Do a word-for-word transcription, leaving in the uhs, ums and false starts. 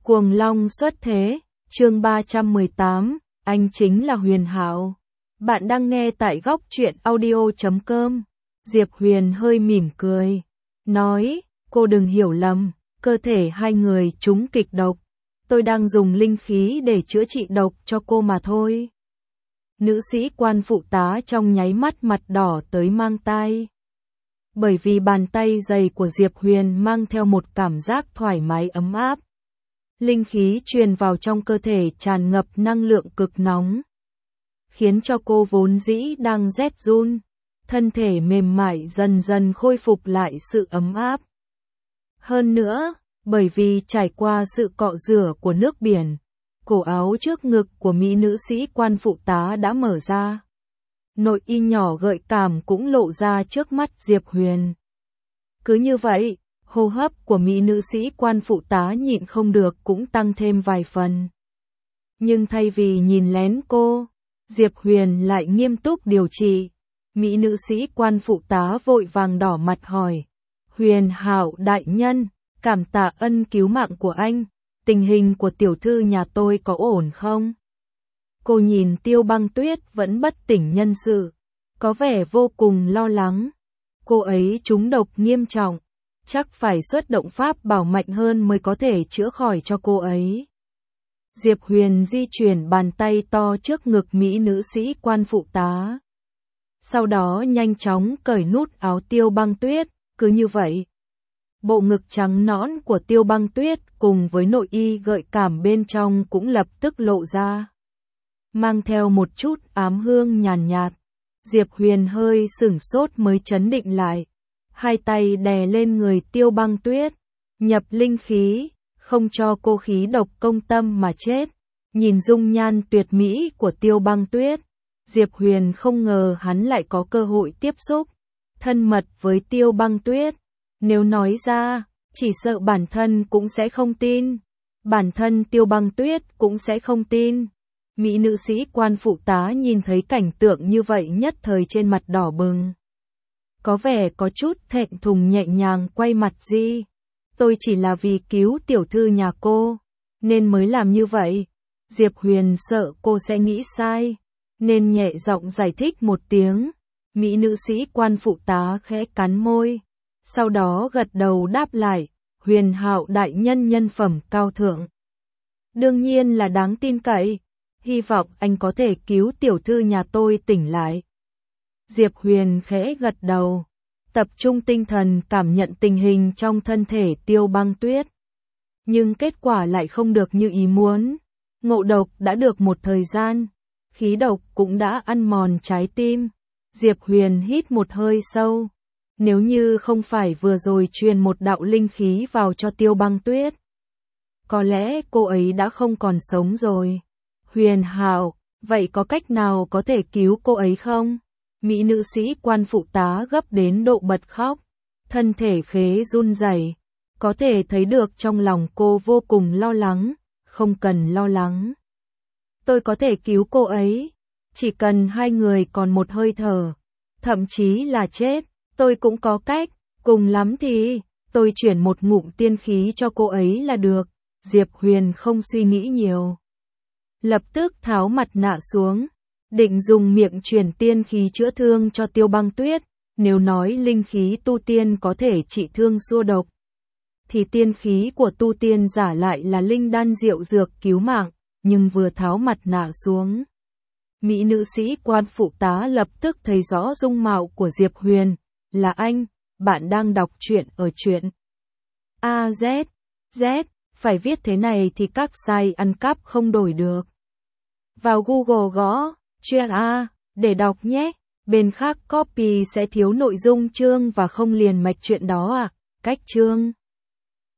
Cuồng Long xuất thế, chương ba trăm mười tám, anh chính là Huyền Hạo. Bạn đang nghe tại góc truyện audio chấm com. Diệp Huyền hơi mỉm cười, nói, cô đừng hiểu lầm, cơ thể hai người trúng kịch độc. Tôi đang dùng linh khí để chữa trị độc cho cô mà thôi. Nữ sĩ quan phụ tá trong nháy mắt mặt đỏ tới mang tai. Bởi vì bàn tay dày của Diệp Huyền mang theo một cảm giác thoải mái ấm áp. Linh khí truyền vào trong cơ thể tràn ngập năng lượng cực nóng, khiến cho cô vốn dĩ đang rét run, thân thể mềm mại dần dần khôi phục lại sự ấm áp. Hơn nữa, bởi vì trải qua sự cọ rửa của nước biển, cổ áo trước ngực của mỹ nữ sĩ quan phụ tá đã mở ra. Nội y nhỏ gợi cảm cũng lộ ra trước mắt Diệp Huyền. Cứ như vậy, hô hấp của mỹ nữ sĩ quan phụ tá nhịn không được cũng tăng thêm vài phần. Nhưng thay vì nhìn lén cô, Diệp Huyền lại nghiêm túc điều trị. Mỹ nữ sĩ quan phụ tá vội vàng đỏ mặt hỏi, Huyền Hạo đại nhân, cảm tạ ân cứu mạng của anh, tình hình của tiểu thư nhà tôi có ổn không? Cô nhìn Tiêu Băng Tuyết vẫn bất tỉnh nhân sự, có vẻ vô cùng lo lắng. Cô ấy trúng độc nghiêm trọng, chắc phải xuất động pháp bảo mạnh hơn mới có thể chữa khỏi cho cô ấy. Diệp Huyền di chuyển bàn tay to trước ngực mỹ nữ sĩ quan phụ tá. Sau đó nhanh chóng cởi nút áo Tiêu Băng Tuyết, cứ như vậy. Bộ ngực trắng nõn của Tiêu Băng Tuyết cùng với nội y gợi cảm bên trong cũng lập tức lộ ra. Mang theo một chút ám hương nhàn nhạt, nhạt. Diệp Huyền hơi sửng sốt mới chấn định lại. Hai tay đè lên người Tiêu Băng Tuyết, nhập linh khí, không cho cô khí độc công tâm mà chết. Nhìn dung nhan tuyệt mỹ của Tiêu Băng Tuyết, Diệp Huyền không ngờ hắn lại có cơ hội tiếp xúc thân mật với Tiêu Băng Tuyết. Nếu nói ra, chỉ sợ bản thân cũng sẽ không tin. Bản thân Tiêu Băng Tuyết cũng sẽ không tin. Mỹ nữ sĩ quan phụ tá nhìn thấy cảnh tượng như vậy nhất thời trên mặt đỏ bừng. Có vẻ có chút thẹn thùng nhẹ nhàng quay mặt đi. Tôi chỉ là vì cứu tiểu thư nhà cô, nên mới làm như vậy. Diệp Huyền sợ cô sẽ nghĩ sai, nên nhẹ giọng giải thích một tiếng. Mỹ nữ sĩ quan phụ tá khẽ cắn môi, sau đó gật đầu đáp lại, Huyền Hạo đại nhân nhân phẩm cao thượng. Đương nhiên là đáng tin cậy, hy vọng anh có thể cứu tiểu thư nhà tôi tỉnh lại. Diệp Huyền khẽ gật đầu, tập trung tinh thần cảm nhận tình hình trong thân thể Tiêu Băng Tuyết. Nhưng kết quả lại không được như ý muốn. Ngộ độc đã được một thời gian, khí độc cũng đã ăn mòn trái tim. Diệp Huyền hít một hơi sâu. Nếu như không phải vừa rồi truyền một đạo linh khí vào cho Tiêu Băng Tuyết, có lẽ cô ấy đã không còn sống rồi. Huyền Hạo, vậy có cách nào có thể cứu cô ấy không? Mỹ nữ sĩ quan phụ tá gấp đến độ bật khóc, thân thể khế run rẩy, có thể thấy được trong lòng cô vô cùng lo lắng. Không cần lo lắng, tôi có thể cứu cô ấy, chỉ cần hai người còn một hơi thở, thậm chí là chết, tôi cũng có cách, cùng lắm thì tôi chuyển một ngụm tiên khí cho cô ấy là được. Diệp Huyền không suy nghĩ nhiều, lập tức tháo mặt nạ xuống, định dùng miệng truyền tiên khí chữa thương cho Tiêu Băng Tuyết. Nếu nói linh khí tu tiên có thể trị thương xua độc, thì tiên khí của tu tiên giả lại là linh đan diệu dược cứu mạng. Nhưng vừa tháo mặt nạ xuống, mỹ nữ sĩ quan phụ tá lập tức thấy rõ dung mạo của Diệp Huyền. Là anh, bạn đang đọc truyện ở truyện a zét, Z, phải viết thế này thì các site ăn cắp không đổi được. Vào Google gõ truyện A để đọc nhé. Bên khác copy sẽ thiếu nội dung chương và không liền mạch truyện đó à. Cách chương